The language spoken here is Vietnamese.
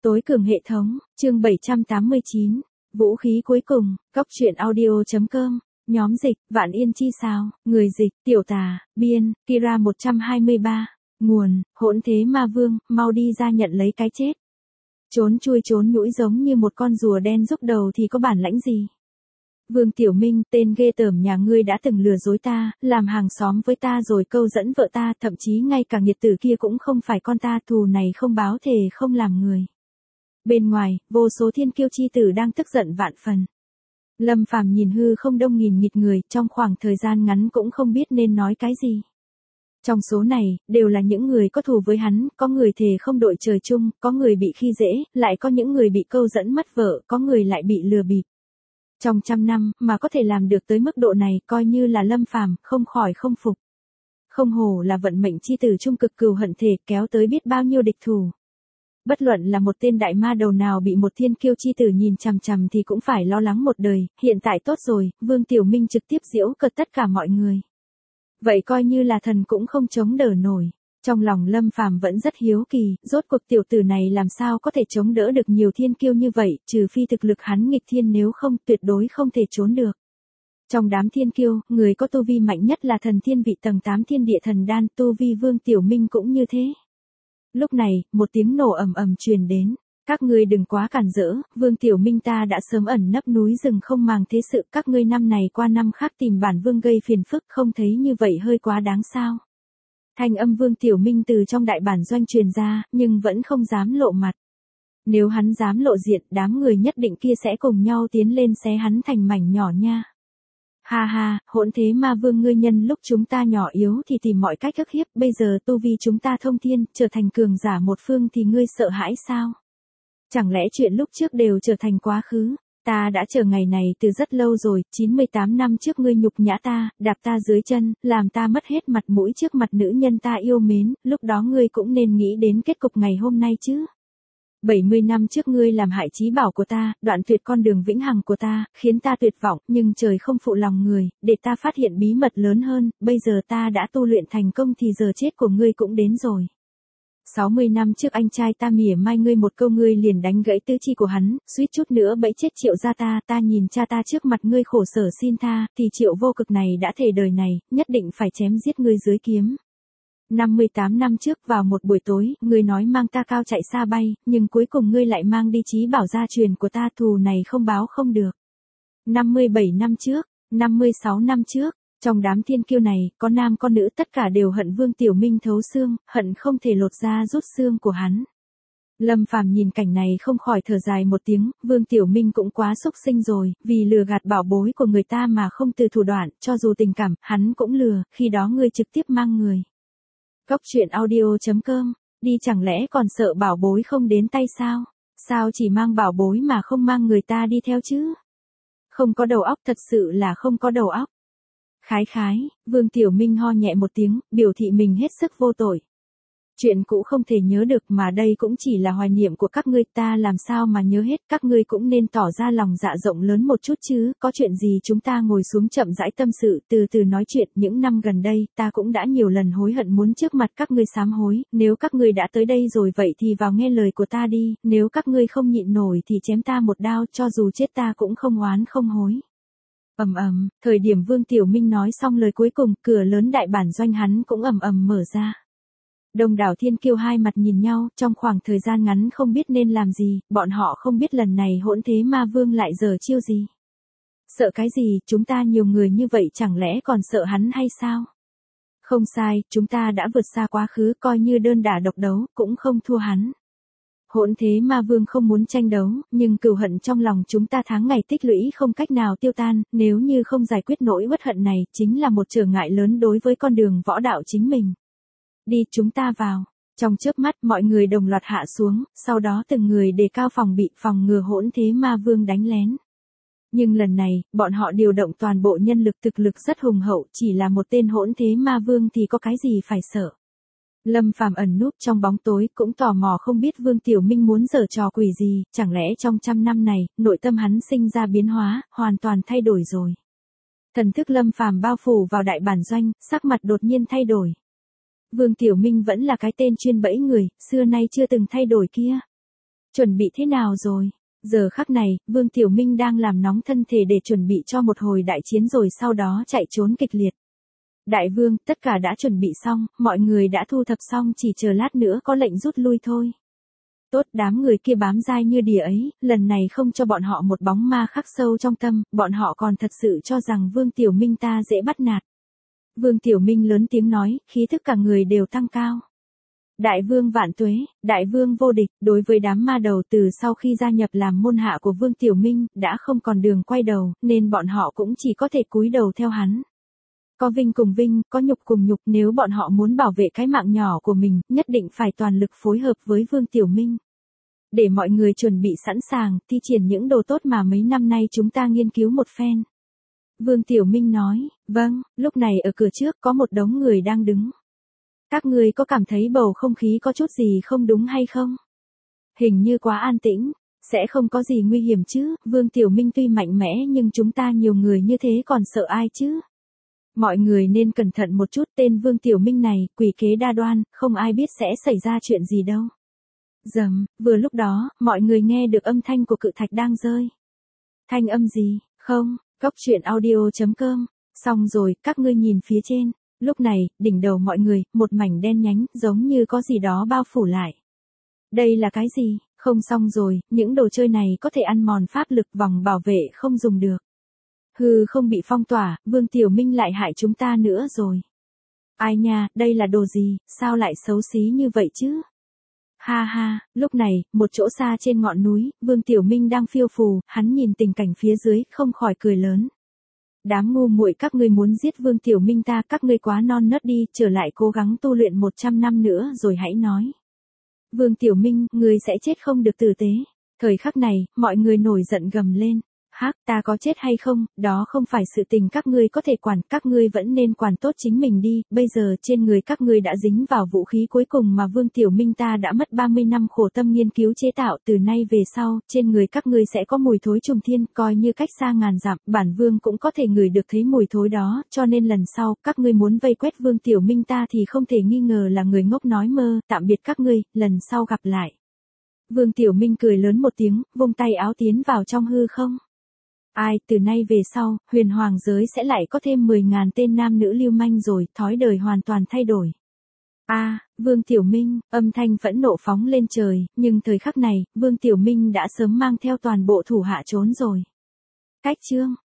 Tối cường hệ thống, chương 789, vũ khí cuối cùng, góc truyện audio.com, nhóm dịch, Vạn Yên Chi sao, người dịch, Tiểu Tà, biên, Kira 123, nguồn, Hỗn Thế Ma Vương, mau đi ra nhận lấy cái chết. Trốn chui trốn nhũi giống như một con rùa đen rúc đầu thì có bản lãnh gì? Vương Tiểu Minh, tên ghê tởm nhà ngươi đã từng lừa dối ta, làm hàng xóm với ta rồi câu dẫn vợ ta, thậm chí ngay cả nghiệt tử kia cũng không phải con ta, thù này không báo thề không làm người. Bên ngoài, vô số thiên kiêu chi tử đang tức giận vạn phần. Lâm Phàm nhìn hư không đông nghìn nghịt người, trong khoảng thời gian ngắn cũng không biết nên nói cái gì. Trong số này, đều là những người có thù với hắn, có người thề không đội trời chung, có người bị khi dễ, lại có những người bị câu dẫn mất vợ, có người lại bị lừa bịp. Trong 100 năm, mà có thể làm được tới mức độ này, coi như là Lâm Phàm không khỏi không phục. Không hổ là vận mệnh chi tử trung cực cừu hận thể, kéo tới biết bao nhiêu địch thủ. Bất luận là một tên đại ma đầu nào bị một thiên kiêu chi tử nhìn chằm chằm thì cũng phải lo lắng một đời, hiện tại tốt rồi, Vương Tiểu Minh trực tiếp giễu cợt tất cả mọi người. Vậy coi như là thần cũng không chống đỡ nổi. Trong lòng Lâm Phàm vẫn rất hiếu kỳ, rốt cuộc tiểu tử này làm sao có thể chống đỡ được nhiều thiên kiêu như vậy, trừ phi thực lực hắn nghịch thiên, nếu không tuyệt đối không thể trốn được. Trong đám thiên kiêu, người có tu vi mạnh nhất là thần thiên vị tầng 8 thiên địa thần đan, tu vi Vương Tiểu Minh cũng như thế. Lúc này, một tiếng nổ ầm ầm truyền đến. Các ngươi đừng quá cản rỡ, Vương Tiểu Minh ta đã sớm ẩn nấp núi rừng không màng thế sự, các ngươi năm này qua năm khác tìm bản vương gây phiền phức, không thấy như vậy hơi quá đáng sao? Thanh âm Vương Tiểu Minh từ trong đại bản doanh truyền ra, nhưng vẫn không dám lộ mặt. Nếu hắn dám lộ diện, đám người nhất định kia sẽ cùng nhau tiến lên xé hắn thành mảnh nhỏ nha. Ha ha, Hỗn Thế Ma Vương, ngươi nhân lúc chúng ta nhỏ yếu thì tìm mọi cách ức hiếp, bây giờ tu vi chúng ta thông thiên, trở thành cường giả một phương thì ngươi sợ hãi sao? Chẳng lẽ chuyện lúc trước đều trở thành quá khứ? Ta đã chờ ngày này từ rất lâu rồi, 98 năm trước ngươi nhục nhã ta, đạp ta dưới chân, làm ta mất hết mặt mũi trước mặt nữ nhân ta yêu mến, lúc đó ngươi cũng nên nghĩ đến kết cục ngày hôm nay chứ. 70 năm trước ngươi làm hại chí bảo của ta, đoạn tuyệt con đường vĩnh hằng của ta, khiến ta tuyệt vọng, nhưng trời không phụ lòng người, để ta phát hiện bí mật lớn hơn, bây giờ ta đã tu luyện thành công thì giờ chết của ngươi cũng đến rồi. 60 năm trước anh trai ta mỉa mai ngươi một câu, ngươi liền đánh gãy tứ chi của hắn, suýt chút nữa bẫy chết Triệu gia ta nhìn cha ta trước mặt ngươi khổ sở xin tha, thì Triệu vô cực này đã thề đời này, nhất định phải chém giết ngươi dưới kiếm. 58 năm trước vào một buổi tối, ngươi nói mang ta cao chạy xa bay, nhưng cuối cùng ngươi lại mang đi chí bảo gia truyền của ta, thù này không báo không được. 57 năm trước, 56 năm trước, trong đám thiên kiêu này, có nam có nữ, tất cả đều hận Vương Tiểu Minh thấu xương, hận không thể lột da rút xương của hắn. Lâm Phàm nhìn cảnh này không khỏi thở dài một tiếng, Vương Tiểu Minh cũng quá xúc sinh rồi, vì lừa gạt bảo bối của người ta mà không từ thủ đoạn, cho dù tình cảm, hắn cũng lừa, khi đó ngươi trực tiếp mang người. Góc truyện audio.com, đi chẳng lẽ còn sợ bảo bối không đến tay sao? Sao chỉ mang bảo bối mà không mang người ta đi theo chứ? Không có đầu óc, thật sự là không có đầu óc. Khái, Vương Tiểu Minh ho nhẹ một tiếng, biểu thị mình hết sức vô tội. Chuyện cũ không thể nhớ được mà đây cũng chỉ là hoài niệm của các ngươi, ta làm sao mà nhớ hết, các ngươi cũng nên tỏ ra lòng dạ rộng lớn một chút chứ, có chuyện gì chúng ta ngồi xuống chậm rãi tâm sự, từ từ nói chuyện, những năm gần đây, ta cũng đã nhiều lần hối hận muốn trước mặt các ngươi sám hối, nếu các ngươi đã tới đây rồi vậy thì vào nghe lời của ta đi, nếu các ngươi không nhịn nổi thì chém ta một đao, cho dù chết ta cũng không oán không hối. Thời điểm Vương Tiểu Minh nói xong lời cuối cùng, cửa lớn đại bản doanh hắn cũng mở ra. Đông đảo thiên kiêu hai mặt nhìn nhau, trong khoảng thời gian ngắn không biết nên làm gì, bọn họ không biết lần này Hỗn Thế Ma Vương lại giở chiêu gì. Sợ cái gì, chúng ta nhiều người như vậy chẳng lẽ còn sợ hắn hay sao? Không sai, chúng ta đã vượt xa quá khứ, coi như đơn đả độc đấu, cũng không thua hắn. Hỗn Thế Ma Vương không muốn tranh đấu, nhưng cừu hận trong lòng chúng ta tháng ngày tích lũy không cách nào tiêu tan, nếu như không giải quyết nỗi uất hận này, chính là một trở ngại lớn đối với con đường võ đạo chính mình. Đi, chúng ta vào. Trong chớp mắt, mọi người đồng loạt hạ xuống, sau đó từng người đề cao phòng bị, phòng ngừa Hỗn Thế Ma Vương đánh lén. Nhưng lần này, bọn họ điều động toàn bộ nhân lực, thực lực rất hùng hậu, chỉ là một tên Hỗn Thế Ma Vương thì có cái gì phải sợ. Lâm Phàm ẩn núp trong bóng tối, cũng tò mò không biết Vương Tiểu Minh muốn giở trò quỷ gì, chẳng lẽ trong 100 năm này, nội tâm hắn sinh ra biến hóa, hoàn toàn thay đổi rồi. Thần thức Lâm Phàm bao phủ vào đại bản doanh, sắc mặt đột nhiên thay đổi. Vương Tiểu Minh vẫn là cái tên chuyên bẫy người, xưa nay chưa từng thay đổi kia. Chuẩn bị thế nào rồi? Giờ khắc này, Vương Tiểu Minh đang làm nóng thân thể để chuẩn bị cho một hồi đại chiến rồi sau đó chạy trốn kịch liệt. Đại vương, tất cả đã chuẩn bị xong, mọi người đã thu thập xong chỉ chờ lát nữa có lệnh rút lui thôi. Tốt, đám người kia bám dai như đỉa ấy, lần này không cho bọn họ một bóng ma khắc sâu trong tâm, bọn họ còn thật sự cho rằng Vương Tiểu Minh ta dễ bắt nạt. Vương Tiểu Minh lớn tiếng nói, khí thức cả người đều tăng cao. Đại vương vạn tuế, đại vương vô địch, đối với đám ma đầu từ sau khi gia nhập làm môn hạ của Vương Tiểu Minh, đã không còn đường quay đầu, nên bọn họ cũng chỉ có thể cúi đầu theo hắn. Có vinh cùng vinh, có nhục cùng nhục, nếu bọn họ muốn bảo vệ cái mạng nhỏ của mình, nhất định phải toàn lực phối hợp với Vương Tiểu Minh. Để mọi người chuẩn bị sẵn sàng, thi triển những đồ tốt mà mấy năm nay chúng ta nghiên cứu một phen. Vương Tiểu Minh nói, vâng, lúc này ở cửa trước có một đống người đang đứng. Các ngươi có cảm thấy bầu không khí có chút gì không đúng hay không? Hình như quá an tĩnh, sẽ không có gì nguy hiểm chứ, Vương Tiểu Minh tuy mạnh mẽ nhưng chúng ta nhiều người như thế còn sợ ai chứ? Mọi người nên cẩn thận một chút, tên Vương Tiểu Minh này, quỷ kế đa đoan, không ai biết sẽ xảy ra chuyện gì đâu. Rầm, vừa lúc đó, mọi người nghe được âm thanh của cự thạch đang rơi. Thanh âm gì? Không, Cóc Truyện Audio.com. Xong rồi, các ngươi nhìn phía trên. Lúc này, đỉnh đầu mọi người, một mảnh đen nhánh, giống như có gì đó bao phủ lại. Đây là cái gì? Không xong rồi, những đồ chơi này có thể ăn mòn pháp lực, vòng bảo vệ không dùng được. Hừ, không bị phong tỏa, Vương Tiểu Minh lại hại chúng ta nữa rồi. Ai nha, đây là đồ gì, sao lại xấu xí như vậy chứ? Ha ha, lúc này, một chỗ xa trên ngọn núi, Vương Tiểu Minh đang phiêu phù, hắn nhìn tình cảnh phía dưới, không khỏi cười lớn. Đám ngu muội, các ngươi muốn giết Vương Tiểu Minh ta, các ngươi quá non nớt đi, trở lại cố gắng tu luyện 100 năm nữa rồi hãy nói. Vương Tiểu Minh, ngươi sẽ chết không được tử tế. Thời khắc này, mọi người nổi giận gầm lên. Hắc, ta có chết hay không, đó không phải sự tình các ngươi có thể quản, các ngươi vẫn nên quản tốt chính mình đi, bây giờ trên người các ngươi đã dính vào vũ khí cuối cùng mà Vương Tiểu Minh ta đã mất 30 năm khổ tâm nghiên cứu chế tạo, từ nay về sau, trên người các ngươi sẽ có mùi thối trùng thiên, coi như cách xa ngàn dặm, bản vương cũng có thể ngửi được thấy mùi thối đó, cho nên lần sau, các ngươi muốn vây quét Vương Tiểu Minh ta thì không thể nghi ngờ là người ngốc nói mơ, tạm biệt các ngươi, lần sau gặp lại. Vương Tiểu Minh cười lớn một tiếng, vung tay áo tiến vào trong hư không. Ai, từ nay về sau, huyền hoàng giới sẽ lại có thêm 10.000 tên nam nữ lưu manh rồi, thói đời hoàn toàn thay đổi. Vương Tiểu Minh, âm thanh phẫn nộ phóng lên trời, nhưng thời khắc này, Vương Tiểu Minh đã sớm mang theo toàn bộ thủ hạ trốn rồi. Cách chương